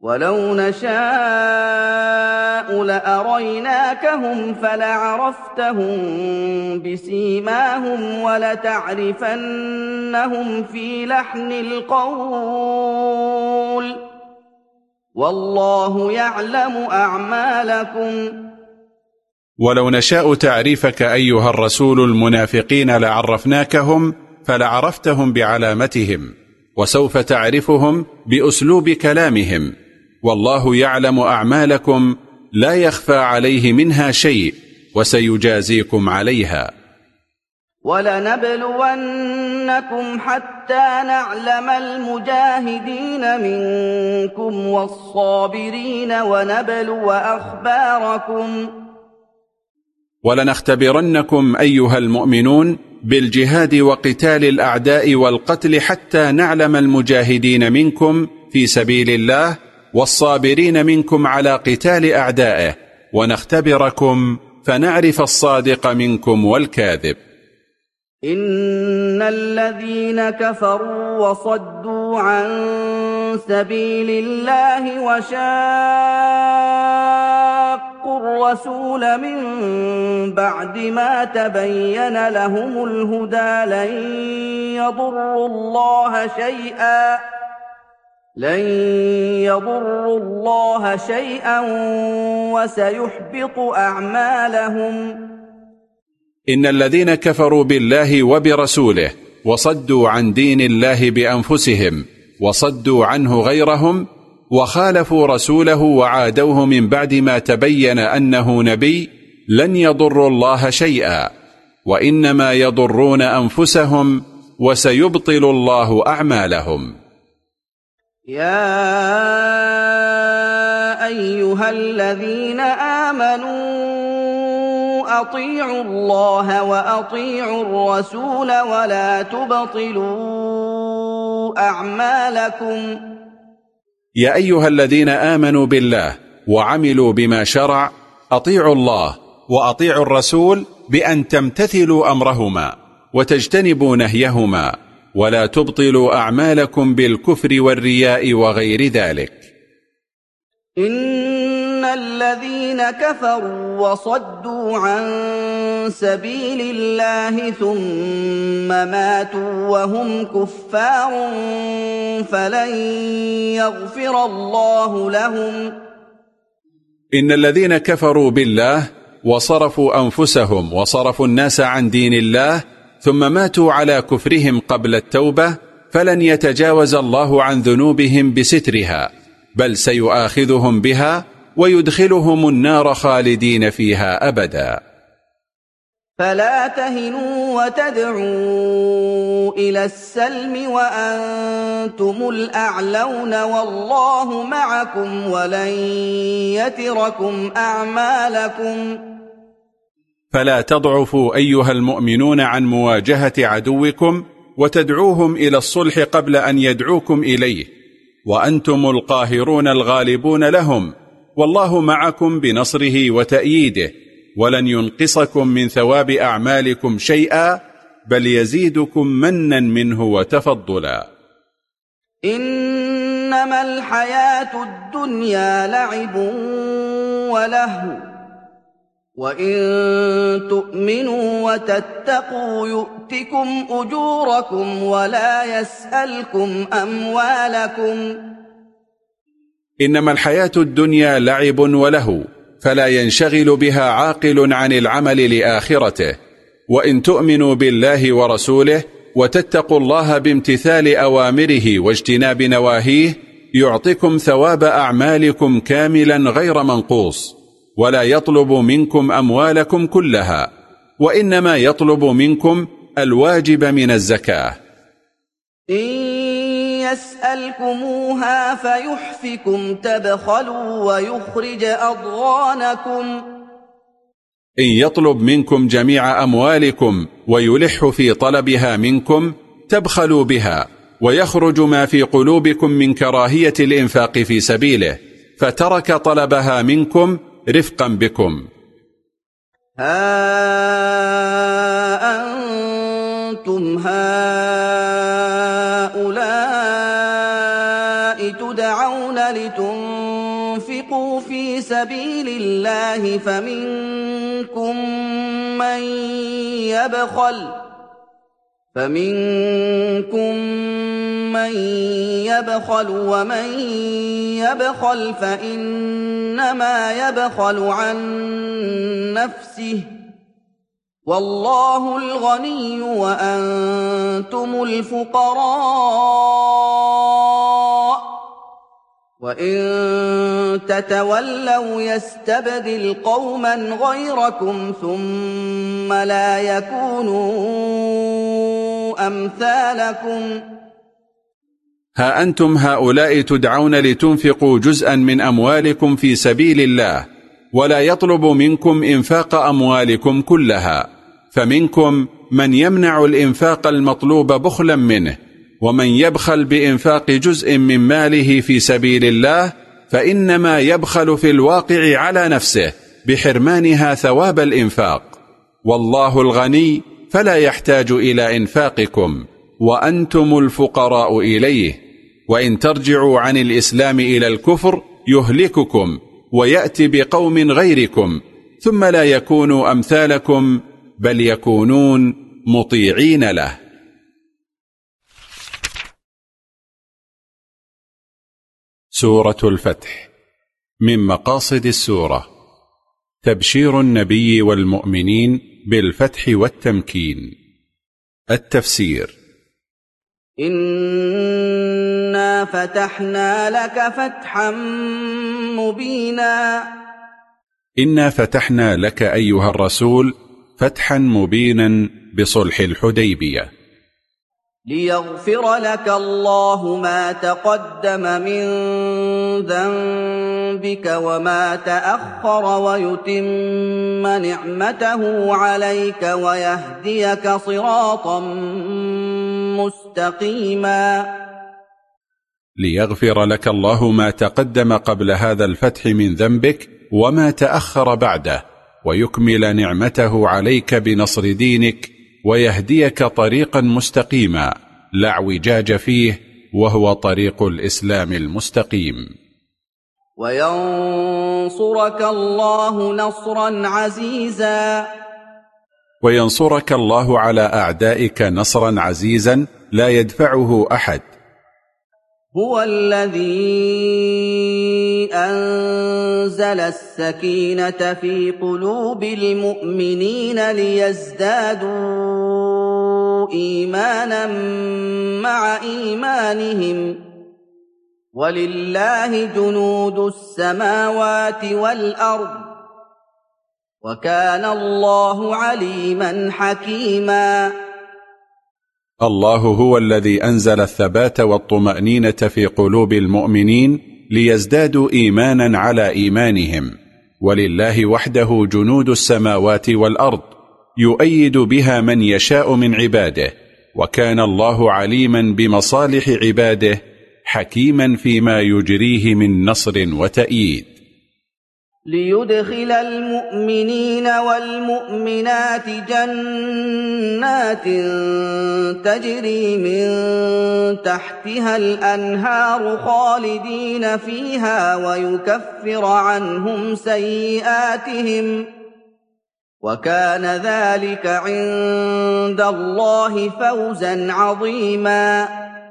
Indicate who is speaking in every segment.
Speaker 1: وَلَوْ نَشَاءُ لَأَرَيْنَاكَهُمْ فَلَعَرَفْتَهُم بِسِيمَاهُمْ وَلَتَعْرِفَنَّهُمْ فِي لَحْنِ الْقَوْلِ ۚ وَاللَّهُ يَعْلَمُ أَعْمَالَكُمْ.
Speaker 2: ولو نشاء تعريفك أيها الرسول المنافقين لعرفناكهم فلعرفتهم بعلامتهم، وسوف تعرفهم بأسلوب كلامهم، والله يعلم أعمالكم لا يخفى عليه منها شيء، وسيجازيكم عليها.
Speaker 1: وَلَنَبْلُوَنَّكُمْ حَتَّىٰ نَعْلَمَ الْمُجَاهِدِينَ مِنكُمْ وَالصَّابِرِينَ وَنَبْلُوَ أَخْبَارَكُمْ.
Speaker 2: ولنختبرنكم أيها المؤمنون بالجهاد وقتال الأعداء والقتل حتى نعلم المجاهدين منكم في سبيل الله والصابرين منكم على قتال أعدائه، ونختبركم فنعرف الصادق منكم والكاذب.
Speaker 1: إن الذين كفروا وصدوا عن سبيل الله وشاقوا الرسول من بعد ما تبين لهم الهدى لن يضروا الله شيئا وسيحبط أعمالهم.
Speaker 2: إن الذين كفروا بالله وبرسوله وصدوا عن دين الله بأنفسهم وصدوا عنه غيرهم وخالفوا رسوله وعادوه من بعد ما تبين أنه نبي لن يضروا الله شيئا، وإنما يضرون أنفسهم وسيبطل الله أعمالهم.
Speaker 1: يا أيها الذين آمنوا أطيعوا الله وأطيعوا الرسول ولا تبطلوا أعمالكم.
Speaker 2: يا أيها الذين آمنوا بالله وعملوا بما شرع، أطيعوا الله وأطيعوا الرسول بأن تمتثلوا أمرهما وتجتنبوا نهيهما، ولا تبطلوا أعمالكم بالكفر والرياء وغير ذلك.
Speaker 1: إن الذين كفروا وصدوا عن سبيل الله ثم ماتوا وهم كفار فلن يغفر الله لهم.
Speaker 2: إن الذين كفروا بالله وصرفوا أنفسهم وصرفوا الناس عن دين الله ثم ماتوا على كفرهم قبل التوبة فلن يتجاوز الله عن ذنوبهم بسترها، بل سيؤاخذهم بها ويدخلهم النار خالدين فيها أبدا.
Speaker 1: فلا تهنوا وتدعوا إلى السلم وأنتم الأعلون والله معكم ولن يتركم أعمالكم.
Speaker 2: فلا تضعفوا أيها المؤمنون عن مواجهة عدوكم وتدعوهم إلى الصلح قبل أن يدعوكم إليه، وأنتم القاهرون الغالبون لهم، والله معكم بنصره وتأييده، ولن ينقصكم من ثواب أعمالكم شيئا بل يزيدكم منا منه وتفضلا.
Speaker 1: إنما الحياة الدنيا لعب ولهو وإن تؤمنوا وتتقوا يؤتكم أجوركم ولا يسألكم أموالكم.
Speaker 2: إنما الحياة الدنيا لعب ولهو، فلا ينشغل بها عاقل عن العمل لآخرته، وإن تؤمنوا بالله ورسوله وتتقوا الله بامتثال أوامره واجتناب نواهيه يعطكم ثواب أعمالكم كاملا غير منقوص، ولا يطلب منكم أموالكم كلها، وإنما يطلب منكم الواجب من الزكاة.
Speaker 1: إن يسألكموها فيحفكم تبخلوا ويخرج أضغانكم.
Speaker 2: إن يطلب منكم جميع أموالكم ويلح في طلبها منكم تبخلوا بها، ويخرج ما في قلوبكم من كراهية الإنفاق في سبيله، فترك طلبها منكم رفقا بكم.
Speaker 1: ها أنتم هؤلاء تدعون لتنفقوا في سبيل الله فمنكم من يبخل ومن يبخل فإنما يبخل عن نفسه والله الغني وأنتم الفقراء وإن تتولوا يستبدل قوما غيركم ثم لا يكونوا أمثالكم.
Speaker 2: ها أنتم هؤلاء تدعون لتنفقوا جزءا من أموالكم في سبيل الله ولا يطلب منكم إنفاق أموالكم كلها، فمنكم من يمنع الإنفاق المطلوب بخلا منه، ومن يبخل بإنفاق جزء من ماله في سبيل الله فإنما يبخل في الواقع على نفسه بحرمانها ثواب الإنفاق، والله الغني فلا يحتاج إلى إنفاقكم وأنتم الفقراء إليه، وإن ترجعوا عن الإسلام إلى الكفر يهلككم ويأتي بقوم غيركم ثم لا يكونوا أمثالكم بل يكونون مطيعين له. سورة الفتح. من مقاصد السورة تبشير النبي والمؤمنين بالفتح والتمكين. التفسير:
Speaker 1: إنا فتحنا لك فتحا مبينا.
Speaker 2: إنا فتحنا لك أيها الرسول فتحا مبينا بصلح الحديبية،
Speaker 1: ليغفر لك الله ما تقدم من ذنبك وما تأخر ويتم نعمته عليك ويهديك صراطا مستقيما.
Speaker 2: ليغفر لك الله ما تقدم قبل هذا الفتح من ذنبك وما تأخر بعده، ويكمل نعمته عليك بنصر دينك ويهديك طريقا مستقيما لا اعوجاج فيه، وهو طريق الإسلام المستقيم.
Speaker 1: وينصرك الله نصرا عزيزا.
Speaker 2: وينصرك الله على أعدائك نصرا عزيزا لا يدفعه أحد.
Speaker 1: هو الذي أنزل السكينة في قلوب المؤمنين ليزدادوا إيمانا مع إيمانهم ولله جنود السماوات والأرض وكان الله عليما حكيما.
Speaker 2: الله هو الذي أنزل الثبات والطمأنينة في قلوب المؤمنين ليزدادوا إيمانا على إيمانهم، ولله وحده جنود السماوات والأرض يؤيد بها من يشاء من عباده، وكان الله عليما بمصالح عباده حكيما فيما يجريه من نصر وتأييد.
Speaker 1: ليدخل المؤمنين والمؤمنات جنات تجري من تحتها الأنهار خالدين فيها ويكفر عنهم سيئاتهم وكان ذلك عند الله فوزا عظيما.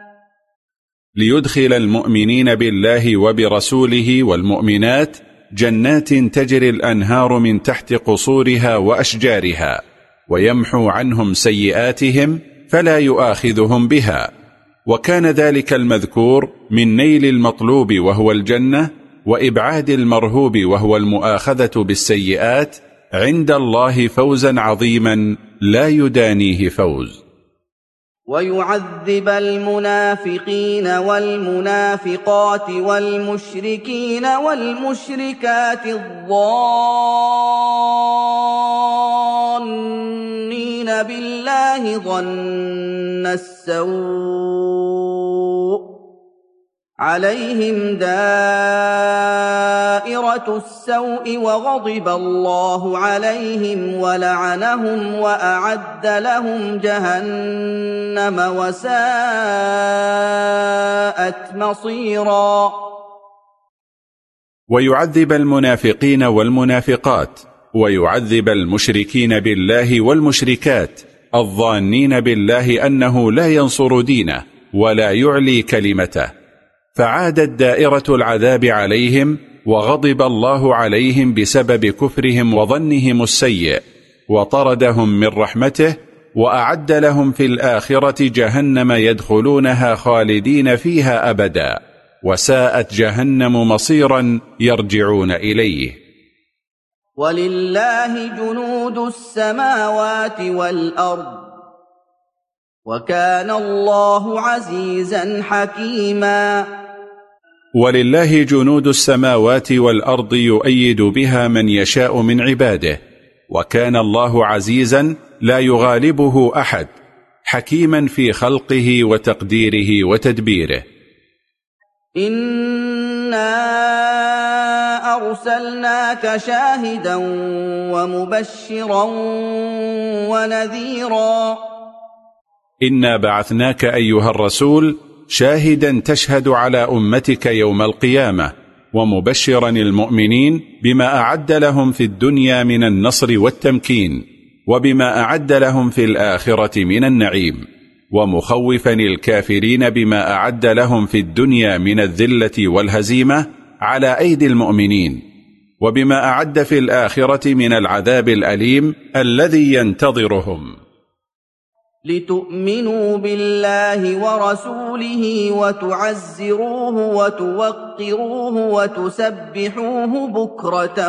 Speaker 2: ليدخل المؤمنين بالله وبرسوله والمؤمنات جنات تجري الأنهار من تحت قصورها وأشجارها، ويمحو عنهم سيئاتهم فلا يؤاخذهم بها، وكان ذلك المذكور من نيل المطلوب وهو الجنة وإبعاد المرهوب وهو المؤاخذة بالسيئات عند الله فوزا عظيما لا يدانيه فوز.
Speaker 1: ويعذب المنافقين والمنافقات والمشركين والمشركات الظانين بالله ظن السوء عليهم دائرة السوء وغضب الله عليهم ولعنهم وأعد لهم جهنم وساءت مصيرا.
Speaker 2: ويعذب المنافقين والمنافقات، ويعذب المشركين بالله والمشركات الظانين بالله أنه لا ينصر دينه ولا يعلي كلمته، فعادت دائرة العذاب عليهم، وغضب الله عليهم بسبب كفرهم وظنهم السيء، وطردهم من رحمته، وأعد لهم في الآخرة جهنم يدخلونها خالدين فيها أبدا، وساءت جهنم مصيرا يرجعون إليه.
Speaker 1: ولله جنود السماوات والأرض وكان الله عزيزا حكيما.
Speaker 2: ولله جنود السماوات والأرض يؤيد بها من يشاء من عباده، وكان الله عزيزا لا يغالبه أحد، حكيما في خلقه وتقديره وتدبيره.
Speaker 1: إنا أرسلناك شاهدا ومبشرا ونذيرا.
Speaker 2: إنا بعثناك أيها الرسول شاهدا تشهد على أمتك يوم القيامة، ومبشرا المؤمنين بما أعد لهم في الدنيا من النصر والتمكين، وبما أعد لهم في الآخرة من النعيم، ومخوفا الكافرين بما أعد لهم في الدنيا من الذلة والهزيمة على أيدي المؤمنين، وبما أعد في الآخرة من العذاب الأليم الذي ينتظرهم.
Speaker 1: لتؤمنوا بالله ورسوله وتعزروه وتوقروه وتسبحوه بكرة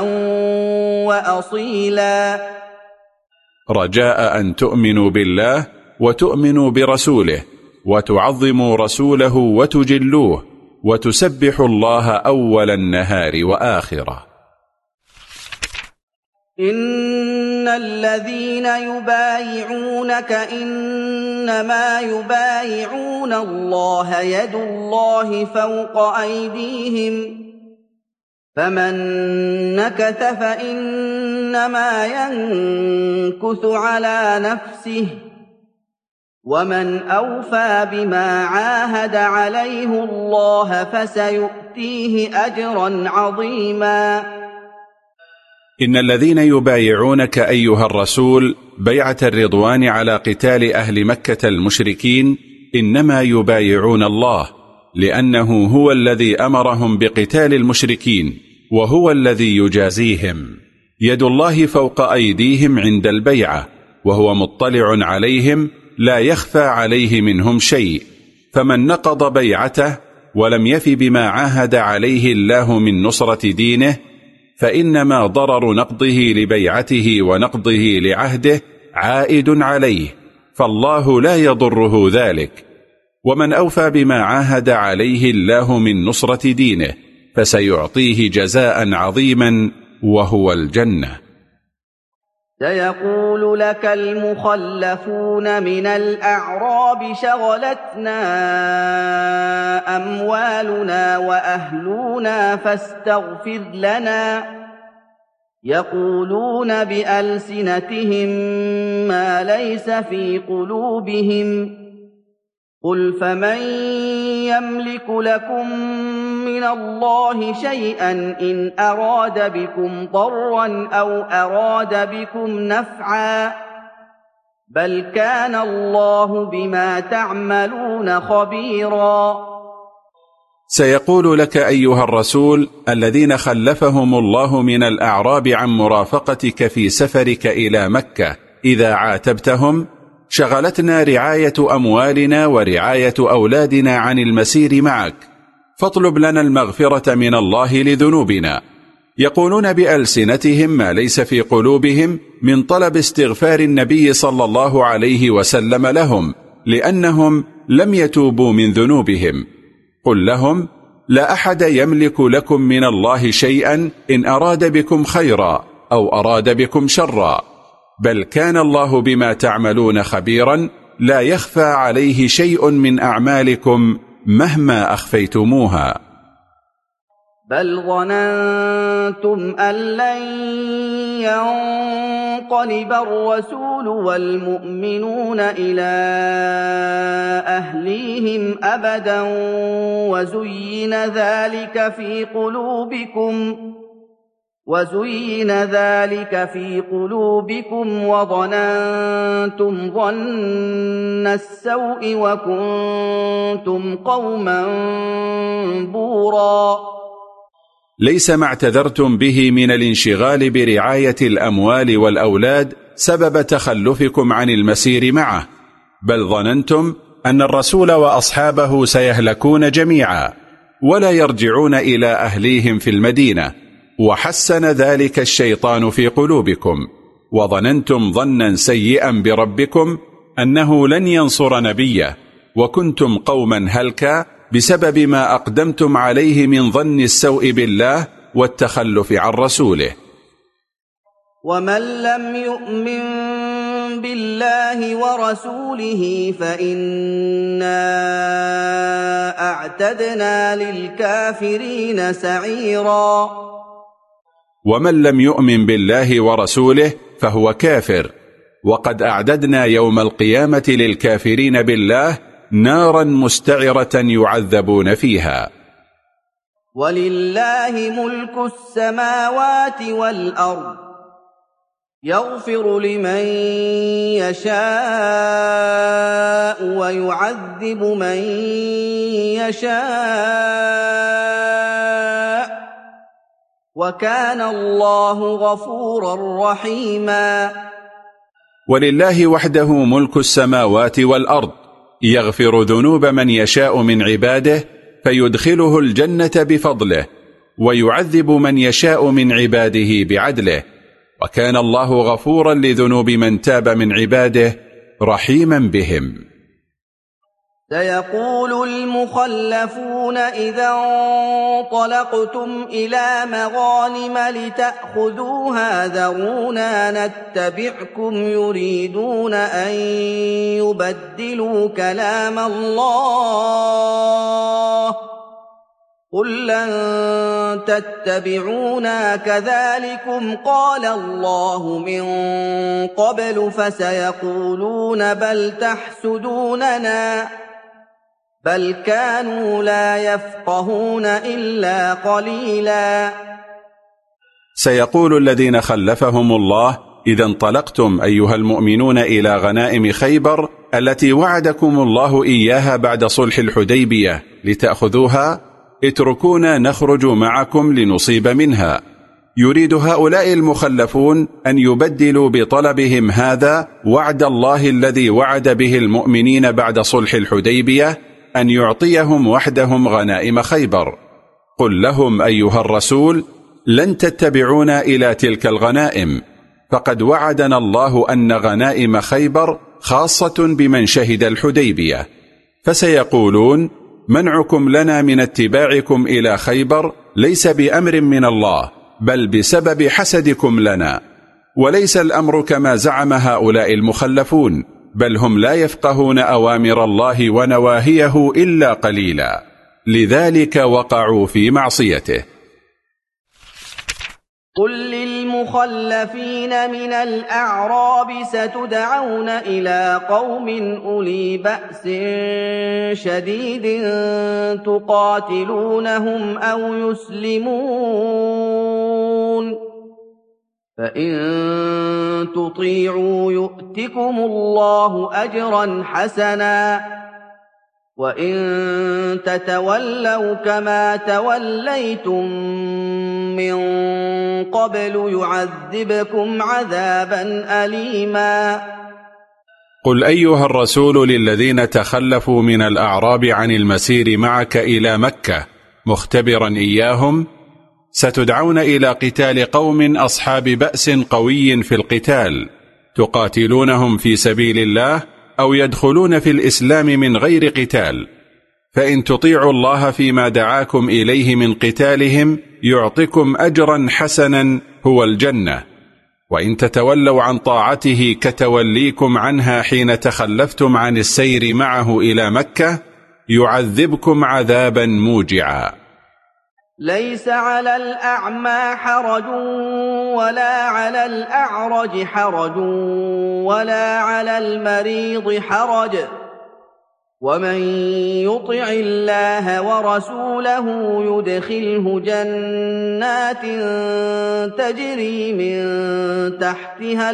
Speaker 1: وأصيلا.
Speaker 2: رجاء أن تؤمنوا بالله وتؤمنوا برسوله، وتعظموا رسوله وتجلوه، وتسبحوا الله أول النهار وآخره.
Speaker 1: إن الذين يبايعونك إنما يبايعون الله يد الله فوق أيديهم، فمن نكث فإنما ينكث على نفسه، ومن أوفى بما عاهد عليه الله فسيؤتيه أجرا عظيما.
Speaker 2: إن الذين يبايعونك أيها الرسول بيعة الرضوان على قتال أهل مكة المشركين إنما يبايعون الله، لأنه هو الذي أمرهم بقتال المشركين، وهو الذي يجازيهم. يد الله فوق أيديهم عند البيعة، وهو مطلع عليهم لا يخفى عليه منهم شيء، فمن نقض بيعته ولم يف بما عاهد عليه الله من نصرة دينه، فإنما ضرر نقضه لبيعته ونقضه لعهده عائد عليه، فالله لا يضره ذلك. ومن أوفى بما عاهد عليه الله من نصرة دينه فسيعطيه جزاء عظيما وهو الجنة.
Speaker 1: سيقول لك المخلفون من الأعراب شغلتنا أموالنا وأهلنا فاستغفر لنا، يقولون بألسنتهم ما ليس في قلوبهم، قل فمن يملك لكم من الله شيئا إن أراد بكم ضرا أو أراد بكم نفعا، بل كان الله بما تعملون خبيرا.
Speaker 2: سيقول لك أيها الرسول الذين خلفهم الله من الأعراب عن مرافقتك في سفرك إلى مكة إذا عاتبتهم: شغلتنا رعاية أموالنا ورعاية أولادنا عن المسير معك، فاطلب لنا المغفرة من الله لذنوبنا. يقولون بألسنتهم ما ليس في قلوبهم من طلب استغفار النبي صلى الله عليه وسلم لهم، لأنهم لم يتوبوا من ذنوبهم. قل لهم: لا أحد يملك لكم من الله شيئا إن أراد بكم خيرا أو أراد بكم شرا، بل كان الله بما تعملون خبيرا، لا يخفى عليه شيء من أعمالكم مهما أخفيتموها.
Speaker 1: بل ظننتم أن لن ينقلب الرسول والمؤمنون إلى أهليهم أبدا وزين ذلك في قلوبكم وظننتم ظن السوء وكنتم قوما بورا.
Speaker 2: ليس ما اعتذرتم به من الانشغال برعاية الأموال والأولاد سبب تخلفكم عن المسير معه، بل ظننتم أن الرسول وأصحابه سيهلكون جميعا ولا يرجعون إلى أهليهم في المدينة، وحسن ذلك الشيطان في قلوبكم، وظننتم ظنا سيئا بربكم أنه لن ينصر نبيه، وكنتم قوما هلكا بسبب ما أقدمتم عليه من ظن السوء بالله والتخلف عن رسوله.
Speaker 1: ومن لم يؤمن بالله ورسوله فإنا أعتدنا للكافرين سعيرا.
Speaker 2: ومن لم يؤمن بالله ورسوله فهو كافر، وقد أعددنا يوم القيامة للكافرين بالله نارا مستعرة يعذبون فيها.
Speaker 1: ولله ملك السماوات والأرض يغفر لمن يشاء ويعذب من يشاء وكان الله غفورا رحيما.
Speaker 2: ولله وحده ملك السماوات والأرض يغفر ذنوب من يشاء من عباده فيدخله الجنة بفضله، ويعذب من يشاء من عباده بعدله، وكان الله غفورا لذنوب من تاب من عباده رحيما بهم.
Speaker 1: سيقول المخلفون إذا انطلقتم إلى مغانم لتأخذوها ذرونا نتبعكم يريدون أن يبدلوا كلام الله قل لن تتبعونا كذلكم قال الله من قبل فسيقولون بل تحسدوننا بل كانوا لا يفقهون إلا قليلا.
Speaker 2: سيقول الذين خلفهم الله إذا انطلقتم أيها المؤمنون إلى غنائم خيبر التي وعدكم الله إياها بعد صلح الحديبية لتأخذوها اتركونا نخرج معكم لنصيب منها. يريد هؤلاء المخلفون أن يبدلوا بطلبهم هذا وعد الله الذي وعد به المؤمنين بعد صلح الحديبية أن يعطيهم وحدهم غنائم خيبر. قل لهم أيها الرسول لن تتبعونا إلى تلك الغنائم، فقد وعدنا الله أن غنائم خيبر خاصة بمن شهد الحديبية، فسيقولون منعكم لنا من اتباعكم إلى خيبر ليس بأمر من الله بل بسبب حسدكم لنا، وليس الأمر كما زعم هؤلاء المخلفون، بل هم لا يفقهون أوامر الله ونواهيه إلا قليلا، لذلك وقعوا في معصيته.
Speaker 1: قل للمخلفين من الأعراب ستدعون إلى قوم أولي بأس شديد تقاتلونهم أو يسلمون فإن تطيعوا يؤتكم الله أجرا حسنا وإن تتولوا كما توليتم من قبل يعذبكم عذابا أليما.
Speaker 2: قل أيها الرسول للذين تخلفوا من الأعراب عن المسير معك إلى مكة مختبرا إياهم ستدعون إلى قتال قوم أصحاب بأس قوي في القتال تقاتلونهم في سبيل الله أو يدخلون في الإسلام من غير قتال، فإن تطيعوا الله فيما دعاكم إليه من قتالهم يعطكم أجرا حسنا هو الجنة، وإن تتولوا عن طاعته كتوليكم عنها حين تخلفتم عن السير معه إلى مكة يعذبكم عذابا موجعا.
Speaker 1: ليس على الأعمى حرج ولا على الأعرج حرج ولا على المريض حرج ومن يطع الله ورسوله يدخله جنات تجري من تحتها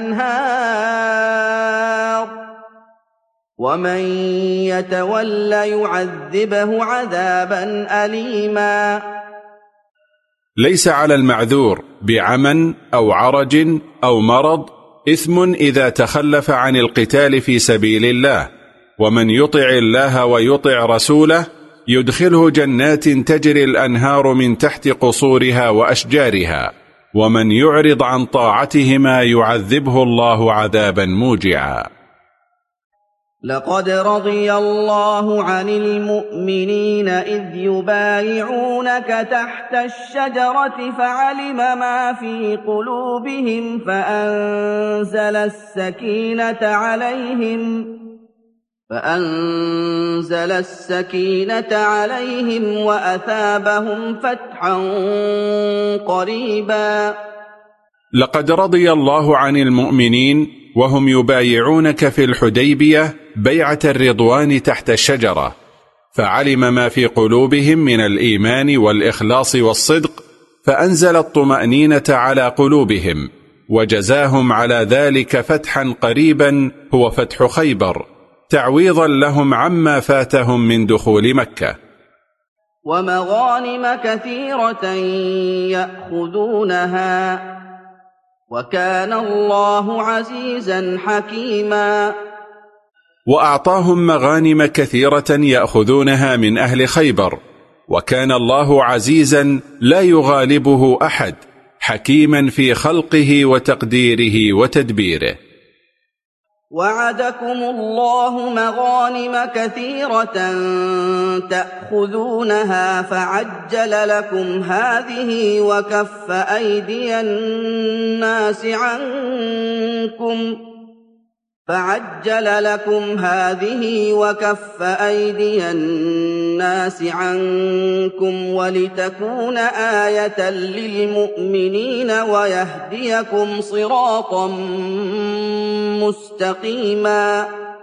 Speaker 1: الأنهار ومن يتول يعذبه عذابا أليما.
Speaker 2: ليس على المعذور بعمى أو عرج أو مرض إثم إذا تخلف عن القتال في سبيل الله، ومن يطع الله ويطع رسوله يدخله جنات تجري الأنهار من تحت قصورها وأشجارها، ومن يعرض عن طاعتهما يعذبه الله عذابا موجعا.
Speaker 1: لقد رضي الله عن المؤمنين إذ يبايعونك تحت الشجرة فعلم ما في قلوبهم فأنزل السكينة عليهم وأثابهم فتحا قريبا.
Speaker 2: لقد رضي الله عن المؤمنين وهم يبايعونك في الحديبية بيعة الرضوان تحت الشجرة، فعلم ما في قلوبهم من الإيمان والإخلاص والصدق، فأنزل الطمأنينة على قلوبهم، وجزاهم على ذلك فتحا قريبا هو فتح خيبر، تعويضا لهم عما فاتهم من دخول مكة.
Speaker 1: ومغانم كثيرة يأخذونها وكان الله عزيزا حكيما.
Speaker 2: وأعطاهم مغانم كثيرة يأخذونها من أهل خيبر، وكان الله عزيزا لا يغالبه أحد، حكيما في خلقه وتقديره وتدبيره.
Speaker 1: وعدكم الله مغانم كثيرة تأخذونها فعجل لكم هذه وكف أيدي الناس عنكم ولتكون آية للمؤمنين ويهديكم صراطا مستقيما.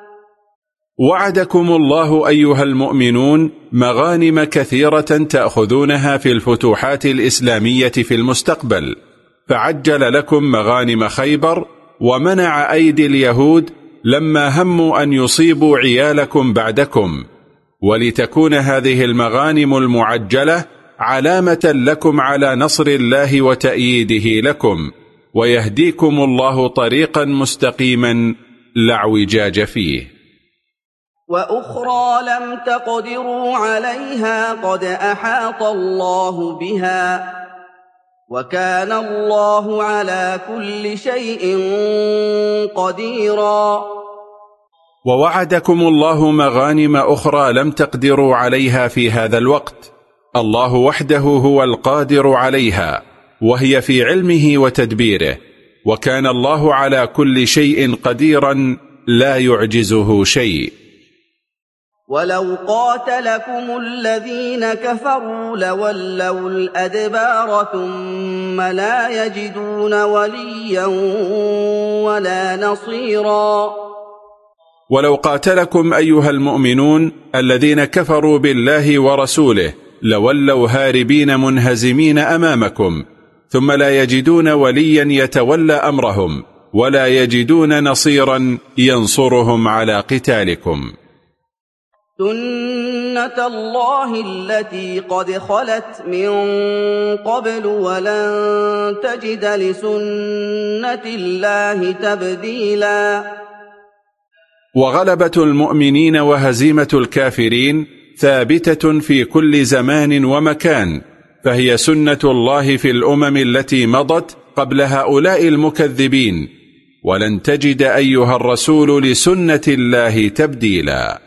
Speaker 2: وعدكم الله أيها المؤمنون مغانم كثيرة تأخذونها في الفتوحات الإسلامية في المستقبل، فعجل لكم مغانم خيبر ومنع أيدي اليهود لما هموا أن يصيبوا عيالكم بعدكم، ولتكون هذه المغانم المعجلة علامة لكم على نصر الله وتأييده لكم، ويهديكم الله طريقا مستقيما لا اعوجاج فيه.
Speaker 1: وأخرى لم تقدروا عليها قد أحاط الله بها وكان الله على كل شيء قديرا.
Speaker 2: ووعدكم الله مغانم أخرى لم تقدروا عليها في هذا الوقت، الله وحده هو القادر عليها، وهي في علمه وتدبيره، وكان الله على كل شيء قديرا لا يعجزه شيء.
Speaker 1: ولو قاتلكم الذين كفروا لولوا الأدبار ثم لا يجدون وليا ولا نصيرا.
Speaker 2: ولو قاتلكم أيها المؤمنون الذين كفروا بالله ورسوله لولوا هاربين منهزمين أمامكم، ثم لا يجدون وليا يتولى أمرهم ولا يجدون نصيرا ينصرهم على قتالكم.
Speaker 1: سنة الله التي قد خلت من قبل ولن تجد لسنة الله تبديلا.
Speaker 2: وغلبة المؤمنين وهزيمة الكافرين ثابتة في كل زمان ومكان، فهي سنة الله في الأمم التي مضت قبل هؤلاء المكذبين، ولن تجد أيها الرسول لسنة الله تبديلا.